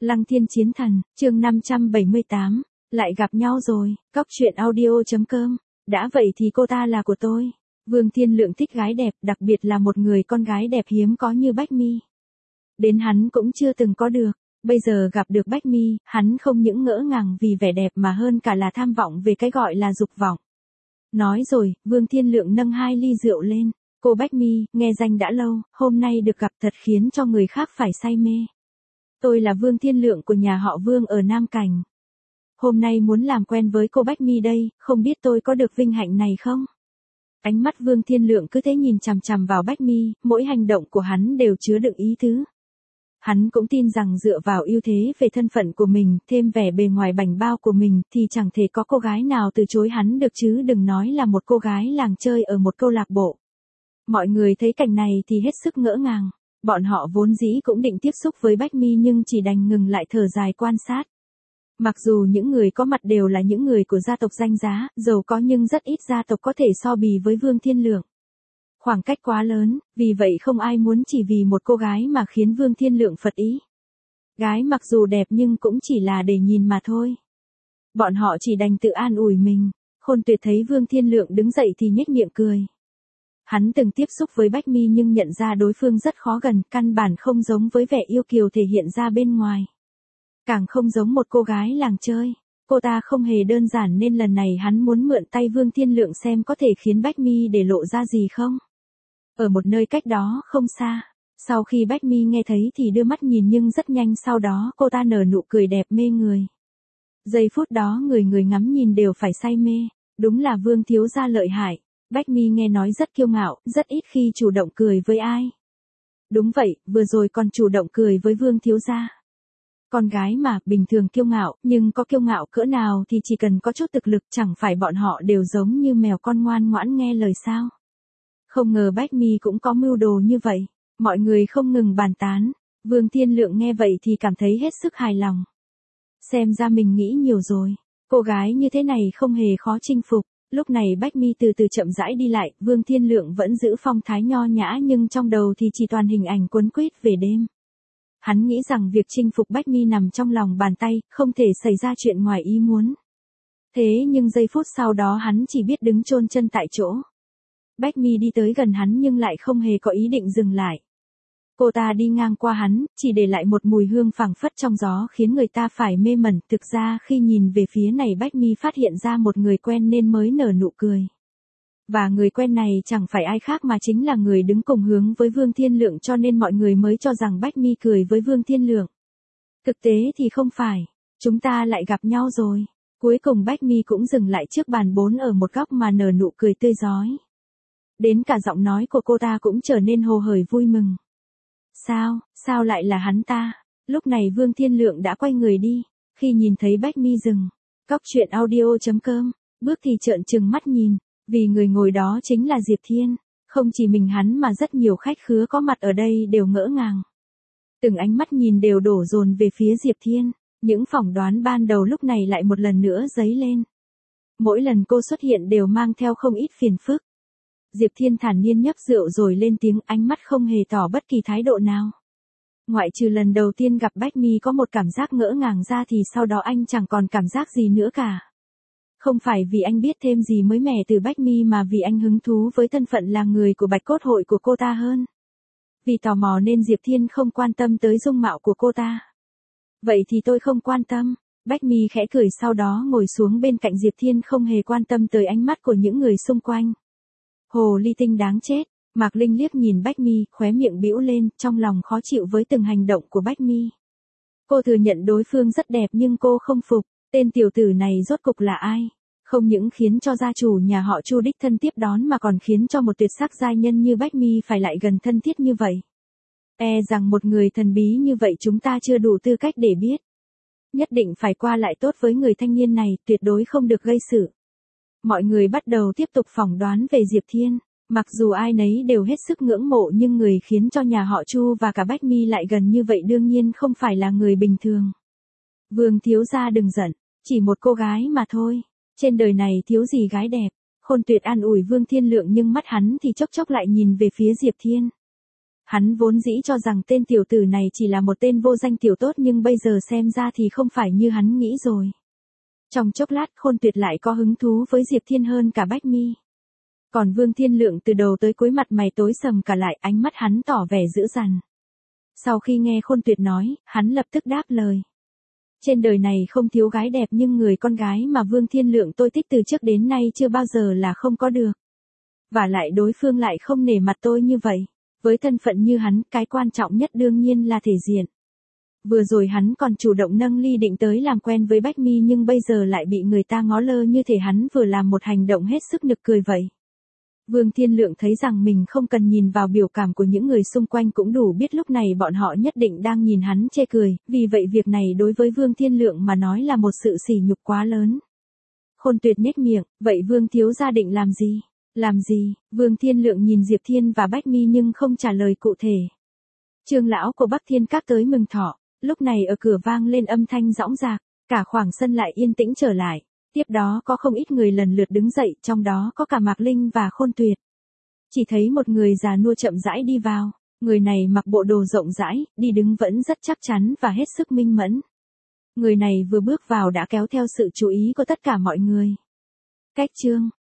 Lăng Thiên Chiến Thần, chương 578, lại gặp nhau rồi, cóc truyện audio.com, đã vậy thì cô ta là của tôi. Vương Thiên Lượng thích gái đẹp, đặc biệt là một người con gái đẹp hiếm có như Bách Mi. Đến hắn cũng chưa từng có được, bây giờ gặp được Bách Mi, hắn không những ngỡ ngàng vì vẻ đẹp mà hơn cả là tham vọng về cái gọi là dục vọng. Nói rồi, Vương Thiên Lượng nâng 2 ly rượu lên, cô Bách Mi, nghe danh đã lâu, hôm nay được gặp thật khiến cho người khác phải say mê. Tôi là Vương Thiên Lượng của nhà họ Vương ở Nam Cảnh. Hôm nay muốn làm quen với cô Bách Mi đây, không biết tôi có được vinh hạnh này không? Ánh mắt Vương Thiên Lượng cứ thế nhìn chằm chằm vào Bách Mi, mỗi hành động của hắn đều chứa đựng ý tứ. Hắn cũng tin rằng dựa vào ưu thế về thân phận của mình, thêm vẻ bề ngoài bảnh bao của mình, thì chẳng thể có cô gái nào từ chối hắn được chứ đừng nói là một cô gái làng chơi ở một câu lạc bộ. Mọi người thấy cảnh này thì hết sức ngỡ ngàng. Bọn họ vốn dĩ cũng định tiếp xúc với Bách Mi nhưng chỉ đành ngừng lại thở dài quan sát. Mặc dù những người có mặt đều là những người của gia tộc danh giá, giàu có nhưng rất ít gia tộc có thể so bì với Vương Thiên Lượng. Khoảng cách quá lớn, vì vậy không ai muốn chỉ vì một cô gái mà khiến Vương Thiên Lượng phật ý. Gái mặc dù đẹp nhưng cũng chỉ là để nhìn mà thôi. Bọn họ chỉ đành tự an ủi mình. Khôn Tuyệt thấy Vương Thiên Lượng đứng dậy thì nhếch miệng cười. Hắn từng tiếp xúc với Bách Mi nhưng nhận ra đối phương rất khó gần, căn bản không giống với vẻ yêu kiều thể hiện ra bên ngoài. Càng không giống một cô gái làng chơi. Cô ta không hề đơn giản nên lần này hắn muốn mượn tay Vương Thiên Lượng xem có thể khiến Bách Mi để lộ ra gì không. Ở một nơi cách đó không xa, sau khi Bách Mi nghe thấy thì đưa mắt nhìn nhưng rất nhanh sau đó cô ta nở nụ cười đẹp mê người. Giây phút đó người ngắm nhìn đều phải say mê, đúng là Vương thiếu gia lợi hại. Bách Mi nghe nói rất kiêu ngạo, rất ít khi chủ động cười với ai. Đúng vậy, vừa rồi còn chủ động cười với Vương thiếu gia. Con gái mà, bình thường kiêu ngạo, nhưng có kiêu ngạo cỡ nào thì chỉ cần có chút thực lực chẳng phải bọn họ đều giống như mèo con ngoan ngoãn nghe lời sao. Không ngờ Bách Mi cũng có mưu đồ như vậy. Mọi người không ngừng bàn tán. Vương Thiên Lượng nghe vậy thì cảm thấy hết sức hài lòng. Xem ra mình nghĩ nhiều rồi. Cô gái như thế này không hề khó chinh phục. Lúc này Bách Mi từ từ chậm rãi đi lại, Vương Thiên Lượng vẫn giữ phong thái nho nhã nhưng trong đầu thì chỉ toàn hình ảnh cuốn quýt về đêm. Hắn nghĩ rằng việc chinh phục Bách Mi nằm trong lòng bàn tay, không thể xảy ra chuyện ngoài ý muốn. Thế nhưng giây phút sau đó hắn chỉ biết đứng chôn chân tại chỗ. Bách Mi đi tới gần hắn nhưng lại không hề có ý định dừng lại. Cô ta đi ngang qua hắn, chỉ để lại một mùi hương phảng phất trong gió khiến người ta phải mê mẩn. Thực ra khi nhìn về phía này Bách Mi phát hiện ra một người quen nên mới nở nụ cười. Và người quen này chẳng phải ai khác mà chính là người đứng cùng hướng với Vương Thiên Lượng cho nên mọi người mới cho rằng Bách Mi cười với Vương Thiên Lượng. Thực tế thì không phải, chúng ta lại gặp nhau rồi. Cuối cùng Bách Mi cũng dừng lại trước bàn 4 ở một góc mà nở nụ cười tươi rói. Đến cả giọng nói của cô ta cũng trở nên hồ hởi vui mừng. Sao lại là hắn ta? Lúc này Vương Thiên Lượng đã quay người đi, khi nhìn thấy Bách Mi dừng. Cóc truyện audio.com, bước thì trợn trừng mắt nhìn, vì người ngồi đó chính là Diệp Thiên. Không chỉ mình hắn mà rất nhiều khách khứa có mặt ở đây đều ngỡ ngàng. Từng ánh mắt nhìn đều đổ dồn về phía Diệp Thiên, những phỏng đoán ban đầu lúc này lại một lần nữa dấy lên. Mỗi lần cô xuất hiện đều mang theo không ít phiền phức. Diệp Thiên thản nhiên nhấp rượu rồi lên tiếng, ánh mắt không hề tỏ bất kỳ thái độ nào. Ngoại trừ lần đầu tiên gặp Bách Mi có một cảm giác ngỡ ngàng ra thì sau đó anh chẳng còn cảm giác gì nữa cả. Không phải vì anh biết thêm gì mới mẻ từ Bách Mi mà vì anh hứng thú với thân phận là người của Bạch Cốt Hội của cô ta hơn. Vì tò mò nên Diệp Thiên không quan tâm tới dung mạo của cô ta. Vậy thì tôi không quan tâm. Bách Mi khẽ cười sau đó ngồi xuống bên cạnh Diệp Thiên không hề quan tâm tới ánh mắt của những người xung quanh. Hồ ly tinh đáng chết. Mạc Linh liếc nhìn Bách Mi, khóe miệng bĩu lên, trong lòng khó chịu với từng hành động của Bách Mi. Cô thừa nhận đối phương rất đẹp nhưng cô không phục, tên tiểu tử này rốt cục là ai? Không những khiến cho gia chủ nhà họ Chu đích thân tiếp đón mà còn khiến cho một tuyệt sắc giai nhân như Bách Mi phải lại gần thân thiết như vậy. E rằng một người thần bí như vậy chúng ta chưa đủ tư cách để biết. Nhất định phải qua lại tốt với người thanh niên này, tuyệt đối không được gây sự. Mọi người bắt đầu tiếp tục phỏng đoán về Diệp Thiên. Mặc dù ai nấy đều hết sức ngưỡng mộ nhưng người khiến cho nhà họ Chu và cả Bách Mi lại gần như vậy đương nhiên không phải là người bình thường. Vương thiếu gia đừng giận, chỉ một cô gái mà thôi. Trên đời này thiếu gì gái đẹp. Khôn Tuyệt an ủi Vương Thiên Lượng nhưng mắt hắn thì chốc chốc lại nhìn về phía Diệp Thiên. Hắn vốn dĩ cho rằng tên tiểu tử này chỉ là một tên vô danh tiểu tốt nhưng bây giờ xem ra thì không phải như hắn nghĩ rồi. Trong chốc lát Khôn Tuyệt lại có hứng thú với Diệp Thiên hơn cả Bách Mi. Còn Vương Thiên Lượng từ đầu tới cuối mặt mày tối sầm cả lại, ánh mắt hắn tỏ vẻ dữ dằn. Sau khi nghe Khôn Tuyệt nói, hắn lập tức đáp lời. Trên đời này không thiếu gái đẹp nhưng người con gái mà Vương Thiên Lượng tôi thích từ trước đến nay chưa bao giờ là không có được. Và lại đối phương lại không nể mặt tôi như vậy. Với thân phận như hắn, cái quan trọng nhất đương nhiên là thể diện. Vừa rồi hắn còn chủ động nâng ly định tới làm quen với Bách Mi nhưng bây giờ lại bị người ta ngó lơ như thể hắn vừa làm một hành động hết sức nực cười vậy. Vương Thiên Lượng thấy rằng mình không cần nhìn vào biểu cảm của những người xung quanh cũng đủ biết lúc này bọn họ nhất định đang nhìn hắn chê cười, vì vậy việc này đối với Vương Thiên Lượng mà nói là một sự sỉ nhục quá lớn. Khôn Tuyệt nhếch miệng, vậy Vương thiếu gia định làm gì? Làm gì? Vương Thiên Lượng nhìn Diệp Thiên và Bách Mi nhưng không trả lời cụ thể. Trương lão của Bắc Thiên Các tới mừng thọ, lúc này ở cửa vang lên âm thanh dõng dạc, cả khoảng sân lại yên tĩnh trở lại. Tiếp đó có không ít người lần lượt đứng dậy, trong đó có cả Mạc Linh và Khôn Tuyệt. Chỉ thấy một người già nua chậm rãi đi vào, người này mặc bộ đồ rộng rãi, đi đứng vẫn rất chắc chắn và hết sức minh mẫn. Người này vừa bước vào đã kéo theo sự chú ý của tất cả mọi người. Cách chương